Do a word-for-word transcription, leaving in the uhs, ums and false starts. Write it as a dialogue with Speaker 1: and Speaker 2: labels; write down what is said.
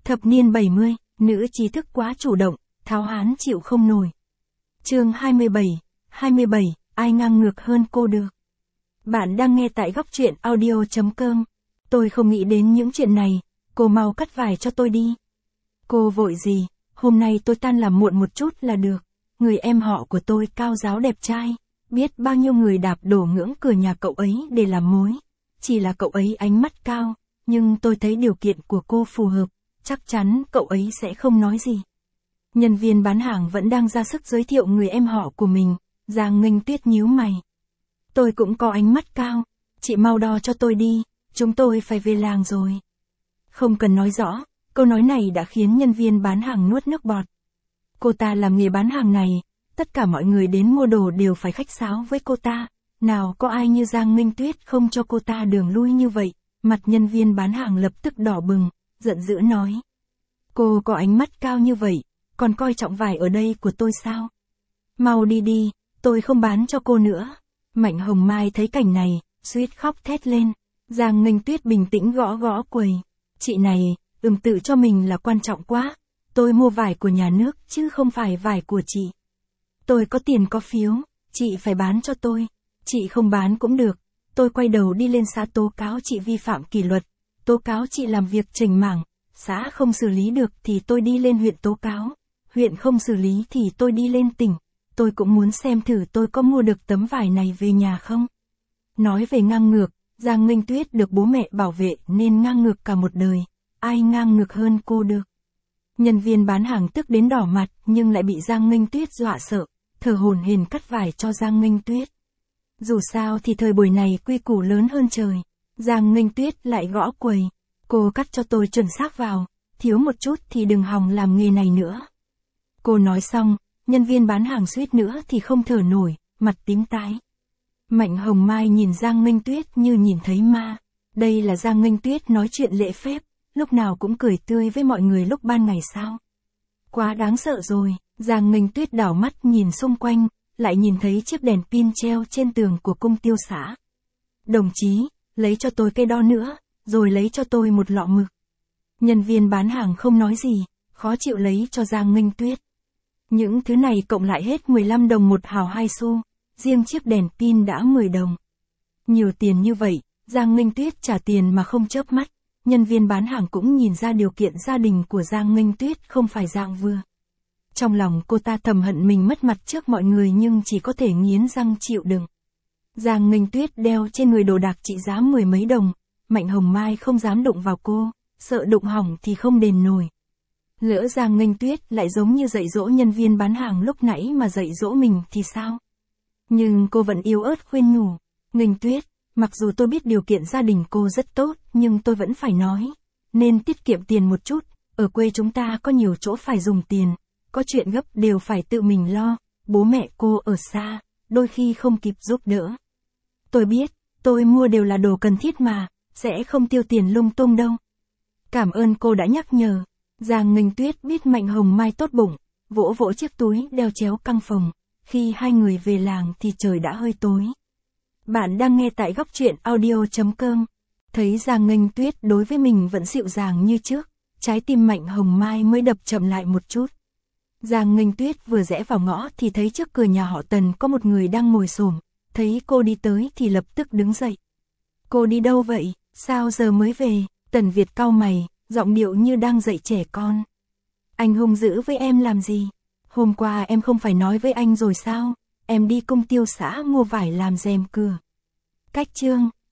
Speaker 1: Thập niên bảy mươi, nữ trí thức quá chủ động, tháo hán chịu không nổi. Chương hai mươi bảy, hai mươi bảy, ai ngang ngược hơn cô được. Bạn đang nghe tại góc truyện audio chấm com. Tôi không nghĩ đến những chuyện này, cô mau cắt vải cho tôi đi. Cô vội gì, hôm nay tôi tan làm muộn một chút là được. Người em họ của tôi cao ráo đẹp trai, biết bao nhiêu người đạp đổ ngưỡng cửa nhà cậu ấy để làm mối. Chỉ là cậu ấy ánh mắt cao, nhưng tôi thấy điều kiện của cô phù hợp, chắc chắn cậu ấy sẽ không nói gì. Nhân viên bán hàng vẫn đang ra sức giới thiệu người em họ của mình, Giang Nghênh Tuyết nhíu mày. Tôi cũng có ánh mắt cao, chị mau đo cho tôi đi, chúng tôi phải về làng rồi. Không cần nói rõ, câu nói này đã khiến nhân viên bán hàng nuốt nước bọt. Cô ta làm nghề bán hàng này, tất cả mọi người đến mua đồ đều phải khách sáo với cô ta, nào có ai như Giang Nghênh Tuyết không cho cô ta đường lui như vậy. Mặt nhân viên bán hàng lập tức đỏ bừng, giận dữ nói. Cô có ánh mắt cao như vậy, còn coi trọng vải ở đây của tôi sao? Mau đi đi, tôi không bán cho cô nữa. Mạnh Hồng Mai thấy cảnh này, suýt khóc thét lên. Giang Nghênh Tuyết bình tĩnh gõ gõ quầy. Chị này, ừm tự cho mình là quan trọng quá. Tôi mua vải của nhà nước chứ không phải vải của chị. Tôi có tiền có phiếu, chị phải bán cho tôi. Chị không bán cũng được. Tôi quay đầu đi lên xã tố cáo chị vi phạm kỷ luật, tố cáo chị làm việc chểnh mảng, xã không xử lý được thì tôi đi lên huyện tố cáo, huyện không xử lý thì tôi đi lên tỉnh, tôi cũng muốn xem thử tôi có mua được tấm vải này về nhà không. Nói về ngang ngược, Giang Nghênh Tuyết được bố mẹ bảo vệ nên ngang ngược cả một đời, ai ngang ngược hơn cô được. Nhân viên bán hàng tức đến đỏ mặt nhưng lại bị Giang Nghênh Tuyết dọa sợ, thở hổn hển cắt vải cho Giang Nghênh Tuyết. Dù sao thì thời buổi này quy củ lớn hơn trời. Giang Nghênh Tuyết lại gõ quầy. Cô cắt cho tôi chuẩn xác vào, thiếu một chút thì đừng hòng làm nghề này nữa. Cô nói xong, nhân viên bán hàng suýt nữa thì không thở nổi, mặt tím tái. Mạnh Hồng Mai nhìn Giang Nghênh Tuyết như nhìn thấy ma. Đây là Giang Nghênh Tuyết nói chuyện lễ phép, lúc nào cũng cười tươi với mọi người lúc ban ngày sao. Quá đáng sợ rồi, Giang Nghênh Tuyết đảo mắt nhìn xung quanh. Lại nhìn thấy chiếc đèn pin treo trên tường của cung tiêu xã. Đồng chí, lấy cho tôi cây đo nữa, rồi lấy cho tôi một lọ mực. Nhân viên bán hàng không nói gì, khó chịu lấy cho Giang Nghênh Tuyết. Những thứ này cộng lại hết mười lăm đồng một hào hai xu, riêng chiếc đèn pin đã mười đồng. Nhiều tiền như vậy, Giang Nghênh Tuyết trả tiền mà không chớp mắt. Nhân viên bán hàng cũng nhìn ra điều kiện gia đình của Giang Nghênh Tuyết không phải dạng vừa. Trong lòng cô ta thầm hận mình mất mặt trước mọi người nhưng chỉ có thể nghiến răng chịu đựng. Giang Nghênh Tuyết đeo trên người đồ đạc trị giá mười mấy đồng, Mạnh Hồng Mai không dám đụng vào cô, sợ đụng hỏng thì không đền nổi. Lỡ Giang Nghênh Tuyết lại giống như dạy dỗ nhân viên bán hàng lúc nãy mà dạy dỗ mình thì sao? Nhưng cô vẫn yếu ớt khuyên nhủ. Nghênh Tuyết, mặc dù tôi biết điều kiện gia đình cô rất tốt nhưng tôi vẫn phải nói. Nên tiết kiệm tiền một chút, ở quê chúng ta có nhiều chỗ phải dùng tiền. Có chuyện gấp đều phải tự mình lo, bố mẹ cô ở xa, đôi khi không kịp giúp đỡ. Tôi biết, tôi mua đều là đồ cần thiết mà, sẽ không tiêu tiền lung tung đâu. Cảm ơn cô đã nhắc nhở. Giang Nghênh Tuyết biết Mạnh Hồng Mai tốt bụng, vỗ vỗ chiếc túi đeo chéo căng phòng. Khi hai người về làng thì trời đã hơi tối. Bạn đang nghe tại góc truyện audio chấm com. Thấy Giang Nghênh Tuyết đối với mình vẫn dịu dàng như trước, trái tim Mạnh Hồng Mai mới đập chậm lại một chút. Giang Nghênh Tuyết vừa rẽ vào ngõ thì thấy trước cửa nhà họ Tần có một người đang ngồi xổm, thấy cô đi tới thì lập tức đứng dậy. Cô đi đâu vậy, sao giờ mới về? Tần Việt cau mày, giọng điệu như đang dạy trẻ con. Anh hung dữ với em làm gì? Hôm qua em không phải nói với anh rồi sao? Em đi cung tiêu xã mua vải làm rèm cửa. Cách chương.